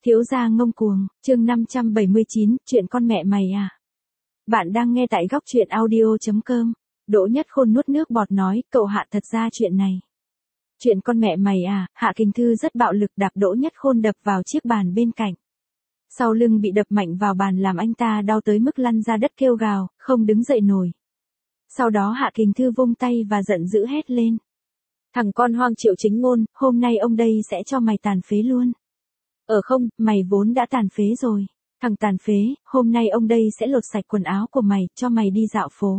Thiếu gia ngông cuồng, chương 579, chuyện con mẹ mày à. Bạn đang nghe tại góc truyện audio.com. Đỗ Nhất Khôn nuốt nước bọt nói, cậu Hạ thật ra chuyện này. Chuyện con mẹ mày à, Hạ Kình Thư rất bạo lực đạp Đỗ Nhất Khôn đập vào chiếc bàn bên cạnh. Sau lưng bị đập mạnh vào bàn làm anh ta đau tới mức lăn ra đất kêu gào, không đứng dậy nổi. Sau đó Hạ Kình Thư vung tay và giận dữ hét lên. Thằng con hoang Triệu Chính Ngôn, hôm nay ông đây sẽ cho mày tàn phế luôn. Không, mày vốn đã tàn phế rồi. Thằng tàn phế, hôm nay ông đây sẽ lột sạch quần áo của mày, cho mày đi dạo phố.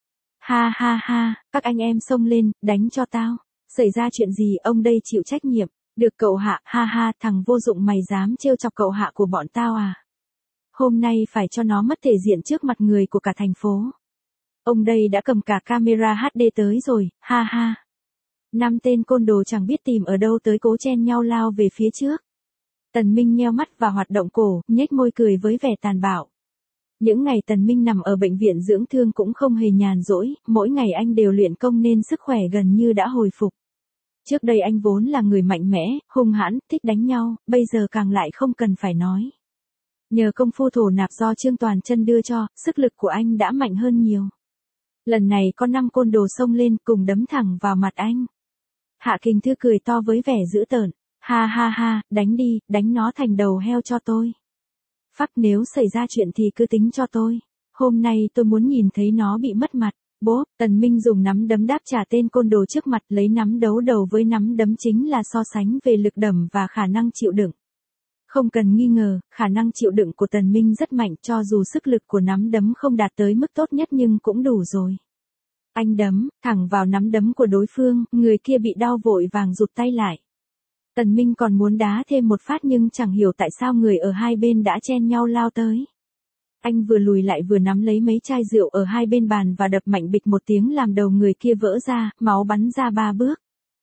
Ha ha ha, các anh em xông lên, đánh cho tao. Xảy ra chuyện gì ông đây chịu trách nhiệm. Được cậu Hạ, ha ha, thằng vô dụng mày dám trêu chọc cậu Hạ của bọn tao à. Hôm nay phải cho nó mất thể diện trước mặt người của cả thành phố. Ông đây đã cầm cả camera HD tới rồi, ha ha. 5 tên côn đồ chẳng biết tìm ở đâu tới cố chen nhau lao về phía trước. Tần Minh nheo mắt và hoạt động cổ, nhếch môi cười với vẻ tàn bạo. Những ngày Tần Minh nằm ở bệnh viện dưỡng thương cũng không hề nhàn rỗi, mỗi ngày anh đều luyện công nên sức khỏe gần như đã hồi phục. Trước đây anh vốn là người mạnh mẽ, hung hãn, thích đánh nhau, bây giờ càng lại không cần phải nói. Nhờ công phu thổ nạp do Trương Toàn Chân đưa cho, sức lực của anh đã mạnh hơn nhiều. Lần này có 5 côn đồ xông lên cùng đấm thẳng vào mặt anh. Hạ Kình Thư cười to với vẻ dữ tợn. Ha ha ha, đánh đi, đánh nó thành đầu heo cho tôi. Phắc nếu xảy ra chuyện thì cứ tính cho tôi. Hôm nay tôi muốn nhìn thấy nó bị mất mặt. Bố, Tần Minh dùng nắm đấm đáp trả tên côn đồ trước mặt lấy nắm đấu đầu với nắm đấm chính là so sánh về lực đẩy và khả năng chịu đựng. Không cần nghi ngờ, khả năng chịu đựng của Tần Minh rất mạnh cho dù sức lực của nắm đấm không đạt tới mức tốt nhất nhưng cũng đủ rồi. Anh đấm, thẳng vào nắm đấm của đối phương, người kia bị đau vội vàng rụt tay lại. Tần Minh còn muốn đá thêm một phát nhưng chẳng hiểu tại sao người ở hai bên đã chen nhau lao tới. Anh vừa lùi lại vừa nắm lấy mấy chai rượu ở hai bên bàn và đập mạnh bịch một tiếng làm đầu người kia vỡ ra, máu bắn ra 3 bước.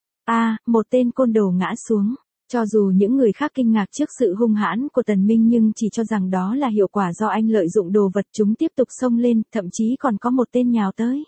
Một tên côn đồ ngã xuống. Cho dù những người khác kinh ngạc trước sự hung hãn của Tần Minh nhưng chỉ cho rằng đó là hiệu quả do anh lợi dụng đồ vật chúng tiếp tục xông lên, thậm chí còn có một tên nhào tới.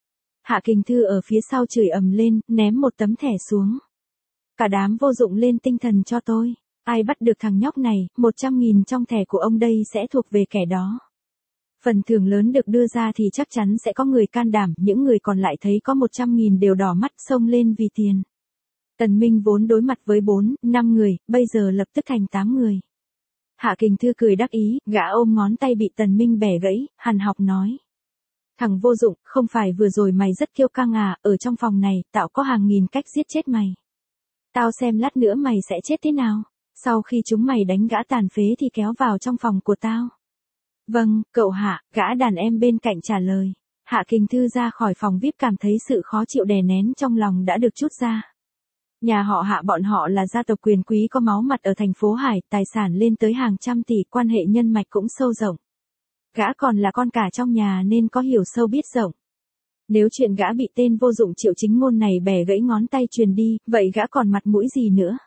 Hạ Kình Thư ở phía sau chửi ầm lên, ném một tấm thẻ xuống. Cả đám vô dụng lên tinh thần cho tôi. Ai bắt được thằng nhóc này, 100.000 trong thẻ của ông đây sẽ thuộc về kẻ đó. Phần thưởng lớn được đưa ra thì chắc chắn sẽ có người can đảm, những người còn lại thấy có 100.000 đều đỏ mắt xông lên vì tiền. Tần Minh vốn đối mặt với 4, 5 người, bây giờ lập tức thành 8 người. Hạ Kình Thư cười đắc ý, gã ôm ngón tay bị Tần Minh bẻ gãy, hằn học nói. Thằng vô dụng, không phải vừa rồi mày rất kiêu căng à, ở trong phòng này, tao có hàng nghìn cách giết chết mày. Tao xem lát nữa mày sẽ chết thế nào. Sau khi chúng mày đánh gã tàn phế thì kéo vào trong phòng của tao. Vâng, cậu Hạ, gã đàn em bên cạnh trả lời. Hạ Kình Thư ra khỏi phòng VIP cảm thấy sự khó chịu đè nén trong lòng đã được trút ra. Nhà họ Hạ bọn họ là gia tộc quyền quý có máu mặt ở thành phố Hải, tài sản lên tới hàng trăm tỷ, quan hệ nhân mạch cũng sâu rộng. Gã còn là con cả trong nhà nên có hiểu sâu biết rộng. Nếu chuyện gã bị tên vô dụng Triệu Chính Ngôn này bẻ gãy ngón tay truyền đi, vậy gã còn mặt mũi gì nữa?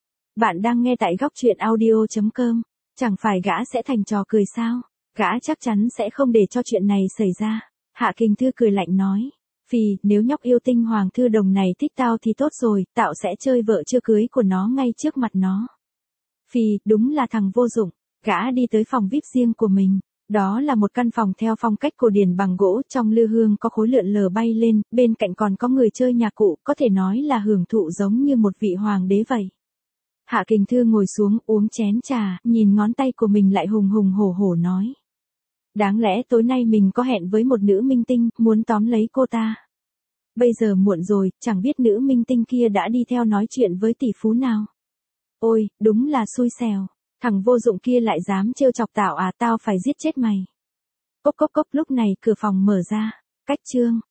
Bạn đang nghe tại góc truyện audio.com. Chẳng phải gã sẽ thành trò cười sao? Gã chắc chắn sẽ không để cho chuyện này xảy ra. Hạ Kình Thư cười lạnh nói. Phì, nếu nhóc yêu tinh Hoàng Thư Đồng này thích tao thì tốt rồi, tao sẽ chơi vợ chưa cưới của nó ngay trước mặt nó. Phì, đúng là thằng vô dụng. Gã đi tới phòng VIP riêng của mình. Đó là một căn phòng theo phong cách cổ điển bằng gỗ, trong lư hương có khối lượn lờ bay lên, bên cạnh còn có người chơi nhạc cụ, có thể nói là hưởng thụ giống như một vị hoàng đế vậy. Hạ Kình Thư ngồi xuống uống chén trà, nhìn ngón tay của mình lại hùng hùng hổ hổ nói. Đáng lẽ tối nay mình có hẹn với một nữ minh tinh, muốn tóm lấy cô ta. Bây giờ muộn rồi, chẳng biết nữ minh tinh kia đã đi theo nói chuyện với tỷ phú nào. Ôi, đúng là xui xẻo. Thằng vô dụng kia lại dám trêu chọc tao à, tao phải giết chết mày. Cốc cốc cốc, lúc này cửa phòng mở ra. Cách chương.